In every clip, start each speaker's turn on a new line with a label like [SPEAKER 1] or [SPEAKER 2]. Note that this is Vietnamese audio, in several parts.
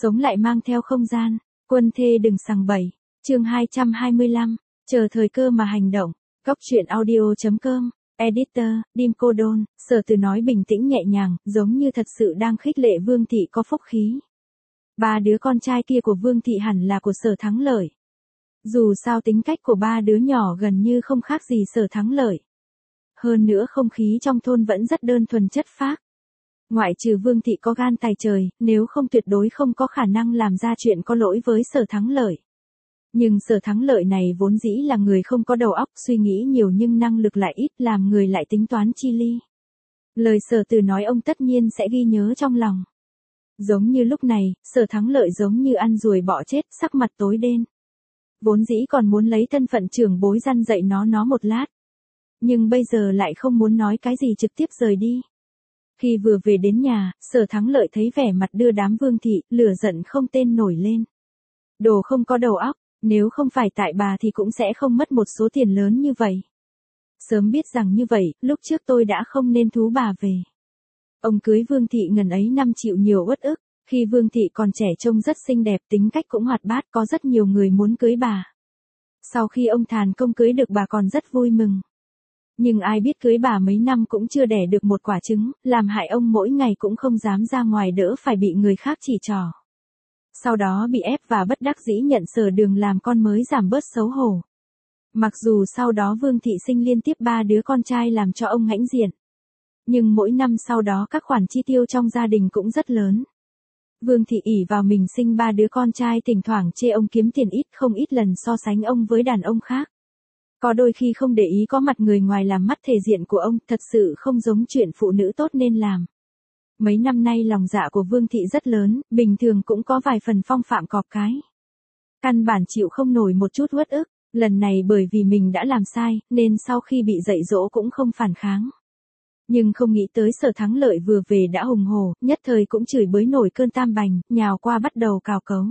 [SPEAKER 1] Sống lại mang theo không gian, quân thê đừng sằng bậy. Chương 225, chờ thời cơ mà hành động. Góc truyện audio.com, editor, Dim Cô Đôn. Sở Từ nói bình tĩnh nhẹ nhàng, giống như thật sự đang khích lệ Vương Thị có phúc khí. Ba đứa con trai kia của Vương Thị hẳn là của Sở Thắng Lợi. Dù sao tính cách của ba đứa nhỏ gần như không khác gì Sở Thắng Lợi. Hơn nữa không khí trong thôn vẫn rất đơn thuần chất phác. Ngoại trừ Vương Thị có gan tài trời, nếu không tuyệt đối không có khả năng làm ra chuyện có lỗi với Sở Thắng Lợi. Nhưng Sở Thắng Lợi này vốn dĩ là người không có đầu óc, suy nghĩ nhiều nhưng năng lực lại ít, làm người lại tính toán chi ly. Lời Sở Từ nói ông tất nhiên sẽ ghi nhớ trong lòng. Giống như lúc này, Sở Thắng Lợi giống như ăn ruồi bọ chết, sắc mặt tối đen. Vốn dĩ còn muốn lấy thân phận trưởng bối răn dạy nó một lát. Nhưng bây giờ lại không muốn nói cái gì, trực tiếp rời đi. Khi vừa về đến nhà, Sở Thắng Lợi thấy vẻ mặt đưa đám Vương Thị, lửa giận không tên nổi lên. Đồ không có đầu óc, nếu không phải tại bà thì cũng sẽ không mất một số tiền lớn như vậy. Sớm biết rằng như vậy, lúc trước tôi đã không nên thú bà về. Ông cưới Vương Thị ngần ấy năm chịu nhiều uất ức, khi Vương Thị còn trẻ trông rất xinh đẹp, tính cách cũng hoạt bát, có rất nhiều người muốn cưới bà. Sau khi ông thành công cưới được bà còn rất vui mừng. Nhưng ai biết cưới bà mấy năm cũng chưa đẻ được một quả trứng, làm hại ông mỗi ngày cũng không dám ra ngoài đỡ phải bị người khác chỉ trỏ. Sau đó bị ép và bất đắc dĩ nhận Sở Đường làm con mới giảm bớt xấu hổ. Mặc dù sau đó Vương Thị sinh liên tiếp 3 đứa con trai làm cho ông hãnh diện. Nhưng mỗi năm sau đó các khoản chi tiêu trong gia đình cũng rất lớn. Vương Thị ỷ vào mình sinh 3 đứa con trai thỉnh thoảng chê ông kiếm tiền ít, không ít lần so sánh ông với đàn ông khác. Có đôi khi không để ý có mặt người ngoài làm mất thể diện của ông, thật sự không giống chuyện phụ nữ tốt nên làm. Mấy năm nay lòng dạ của Vương Thị rất lớn, bình thường cũng có vài phần phong phạm cọp cái. Căn bản chịu không nổi một chút uất ức, lần này bởi vì mình đã làm sai, nên sau khi bị dạy dỗ cũng không phản kháng. Nhưng không nghĩ tới Sở Thắng Lợi vừa về đã hùng hổ, nhất thời cũng chửi bới nổi cơn tam bành, nhào qua bắt đầu cào cấu.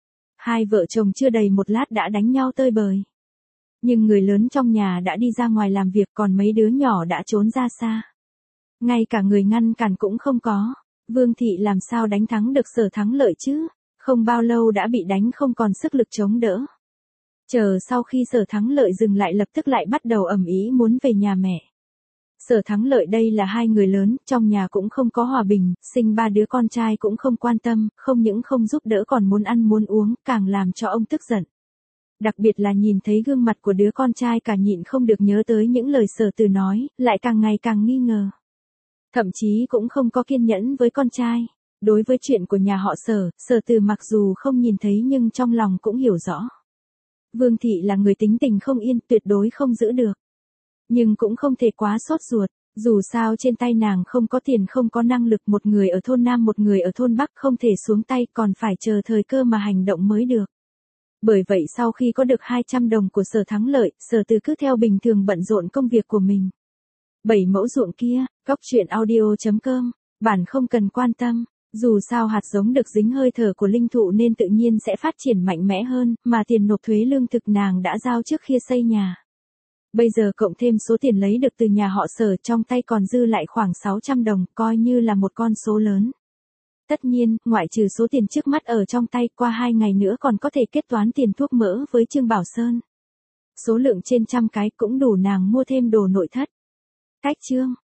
[SPEAKER 1] Hai vợ chồng chưa đầy một lát đã đánh nhau tơi bời. Nhưng người lớn trong nhà đã đi ra ngoài làm việc, còn mấy đứa nhỏ đã trốn ra xa. Ngay cả người ngăn cản cũng không có. Vương Thị làm sao đánh thắng được Sở Thắng Lợi chứ? Không bao lâu đã bị đánh không còn sức lực chống đỡ. Chờ sau khi Sở Thắng Lợi dừng lại lập tức lại bắt đầu ầm ĩ muốn về nhà mẹ. Sở Thắng Lợi đây là hai người lớn, trong nhà cũng không có hòa bình, sinh 3 đứa con trai cũng không quan tâm, không những không giúp đỡ còn muốn ăn muốn uống, càng làm cho ông tức giận. Đặc biệt là nhìn thấy gương mặt của đứa con trai cả nhịn không được nhớ tới những lời Sở Từ nói, lại càng ngày càng nghi ngờ. Thậm chí cũng không có kiên nhẫn với con trai. Đối với chuyện của nhà họ Sở, Sở Từ mặc dù không nhìn thấy nhưng trong lòng cũng hiểu rõ. Vương Thị là người tính tình không yên, tuyệt đối không giữ được. Nhưng cũng không thể quá sốt ruột, dù sao trên tay nàng không có tiền không có năng lực, một người ở thôn Nam một người ở thôn Bắc không thể xuống tay, còn phải chờ thời cơ mà hành động mới được. Bởi vậy sau khi có được 200 đồng của Sở Thắng Lợi, Sở Từ cứ theo bình thường bận rộn công việc của mình. 7 mẫu ruộng kia, góc truyện audio.com, bản không cần quan tâm, dù sao hạt giống được dính hơi thở của linh thụ nên tự nhiên sẽ phát triển mạnh mẽ hơn, mà tiền nộp thuế lương thực nàng đã giao trước khi xây nhà. Bây giờ cộng thêm số tiền lấy được từ nhà họ Sở, trong tay còn dư lại khoảng 600 đồng, coi như là một con số lớn. Tất nhiên, ngoại trừ số tiền trước mắt ở trong tay, qua 2 ngày nữa còn có thể kết toán tiền thuốc mỡ với Trương Bảo Sơn. Số lượng trên trăm cái cũng đủ nàng mua thêm đồ nội thất. Cách chương